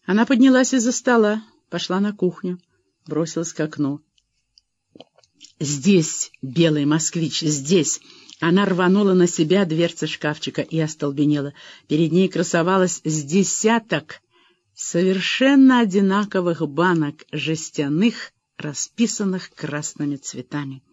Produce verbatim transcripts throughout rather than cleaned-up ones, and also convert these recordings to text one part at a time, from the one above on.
Она поднялась из-за стола, пошла на кухню, бросилась к окну. «Здесь, белый москвич, здесь!» Она рванула на себя дверцы шкафчика и остолбенела. Перед ней красовалось с десяток совершенно одинаковых банок жестяных, расписанных красными цветами.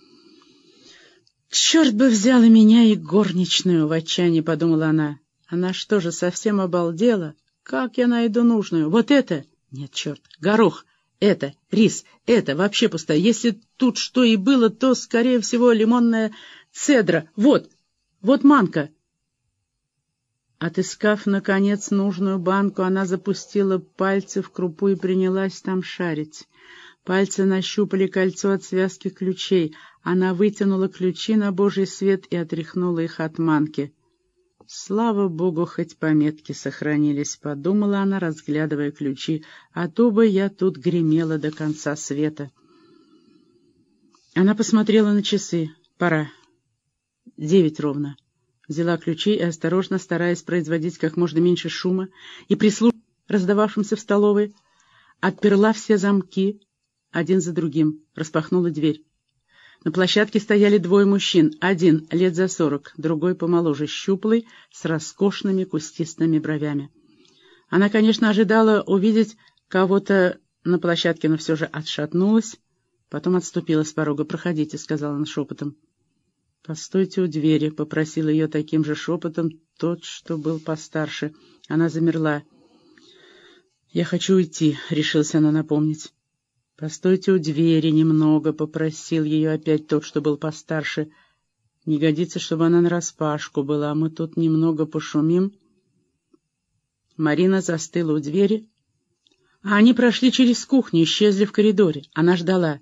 «Черт бы взял и меня, и горничную!» — в отчаянии подумала она. «Она что же, совсем обалдела? Как я найду нужную? Вот это? Нет, черт, горох! Это, рис, это вообще пусто. Если тут что и было, то, скорее всего, лимонная цедра. Вот, вот манка». Отыскав, наконец, нужную банку, она запустила пальцы в крупу и принялась там шарить. Пальцы нащупали кольцо от связки ключей. Она вытянула ключи на божий свет и отряхнула их от манки. «Слава богу, хоть пометки сохранились», — подумала она, разглядывая ключи, «а то бы я тут гремела до конца света». Она посмотрела на часы. Пора. Девять ровно. Взяла ключи и, осторожно, стараясь производить как можно меньше шума и прислушиваясь к раздававшимся в столовой, отперла все замки один за другим, распахнула дверь. На площадке стояли двое мужчин, один лет за сорок, другой помоложе, щуплый, с роскошными кустистыми бровями. Она, конечно, ожидала увидеть кого-то на площадке, но все же отшатнулась, потом отступила с порога. «Проходите», — сказала она шепотом. «Постойте у двери», — попросил ее таким же шепотом тот, что был постарше. Она замерла. «Я хочу уйти», — решилась она напомнить. «Постойте у двери немного», — попросил ее опять тот, что был постарше. «Не годится, чтобы она нараспашку была, мы тут немного пошумим». Марина застыла у двери, а они прошли через кухню, исчезли в коридоре. Она ждала.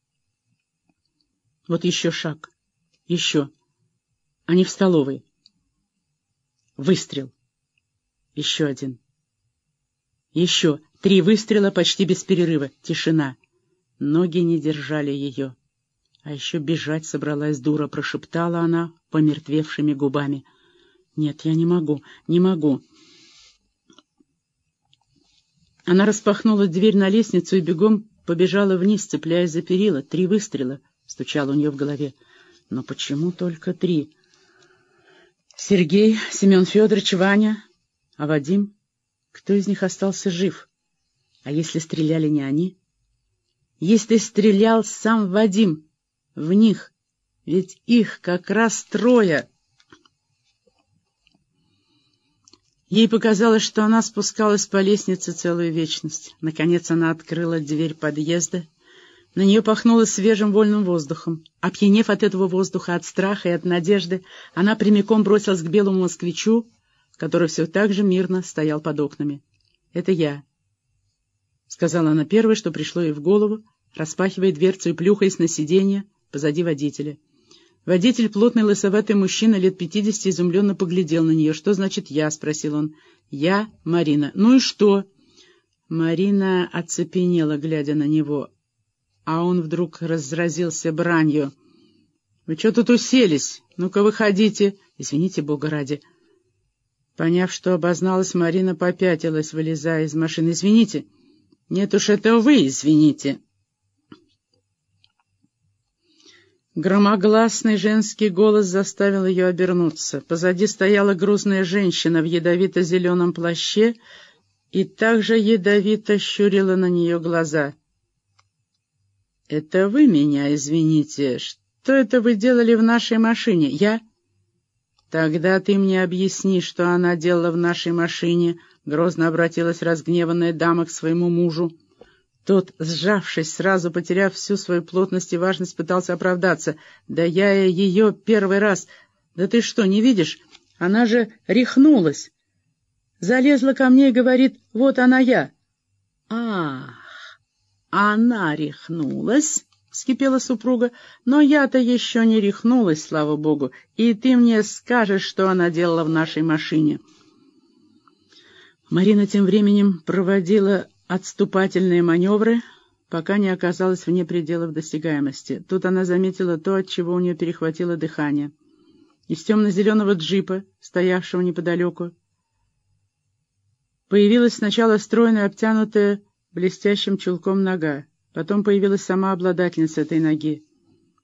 Вот еще шаг. Еще. Они в столовой. Выстрел. Еще один. Еще. Три выстрела почти без перерыва. Тишина. Ноги не держали ее. А еще бежать собралась дура, прошептала она помертвевшими губами. «Нет, я не могу, не могу». Она распахнула дверь на лестницу и бегом побежала вниз, цепляясь за перила. Три выстрела, стучало у нее в голове. Но почему только три? Сергей, Семен Федорович, Ваня, а Вадим? Кто из них остался жив? А если стреляли не они? Если стрелял сам Вадим в них, ведь их как раз трое. Ей показалось, что она спускалась по лестнице целую вечность. Наконец она открыла дверь подъезда. На нее пахнуло свежим вольным воздухом. Опьянев от этого воздуха, от страха и от надежды, она прямиком бросилась к белому москвичу, который все так же мирно стоял под окнами. «Это я», — сказала она первое, что пришло ей в голову, распахивая дверцу и плюхаясь на сиденье позади водителя. Водитель, плотный лысоватый мужчина лет пятидесяти, изумленно поглядел на нее. «Что значит «я»?» — спросил он. «Я Марина». «Ну и что?» Марина оцепенела, глядя на него, а он вдруг разразился бранью. «Вы что тут уселись? Ну-ка, выходите!» «Извините, Бога ради!» Поняв, что обозналась, Марина попятилась, вылезая из машины. «Извините!» «Нет уж, это вы извините!» Громогласный женский голос заставил ее обернуться. Позади стояла грузная женщина в ядовито-зеленом плаще и также ядовито щурила на нее глаза. «Это вы меня извините. Что это вы делали в нашей машине? Я?» «Тогда ты мне объясни, что она делала в нашей машине», — грозно обратилась разгневанная дама к своему мужу. Тот, сжавшись, сразу потеряв всю свою плотность и важность, пытался оправдаться. «Да я ее первый раз... Да ты что, не видишь? Она же рехнулась. Залезла ко мне и говорит, вот она я». «Ах, она рехнулась?» — вскипела супруга. «Но я-то еще не рехнулась, слава богу, и ты мне скажешь, что она делала в нашей машине». Марина тем временем проводила отступательные маневры, пока не оказалась вне пределов досягаемости. Тут она заметила то, от чего у нее перехватило дыхание. Из темно-зеленого джипа, стоявшего неподалеку, Появилась сначала стройная, обтянутая блестящим чулком нога. Потом появилась сама обладательница этой ноги.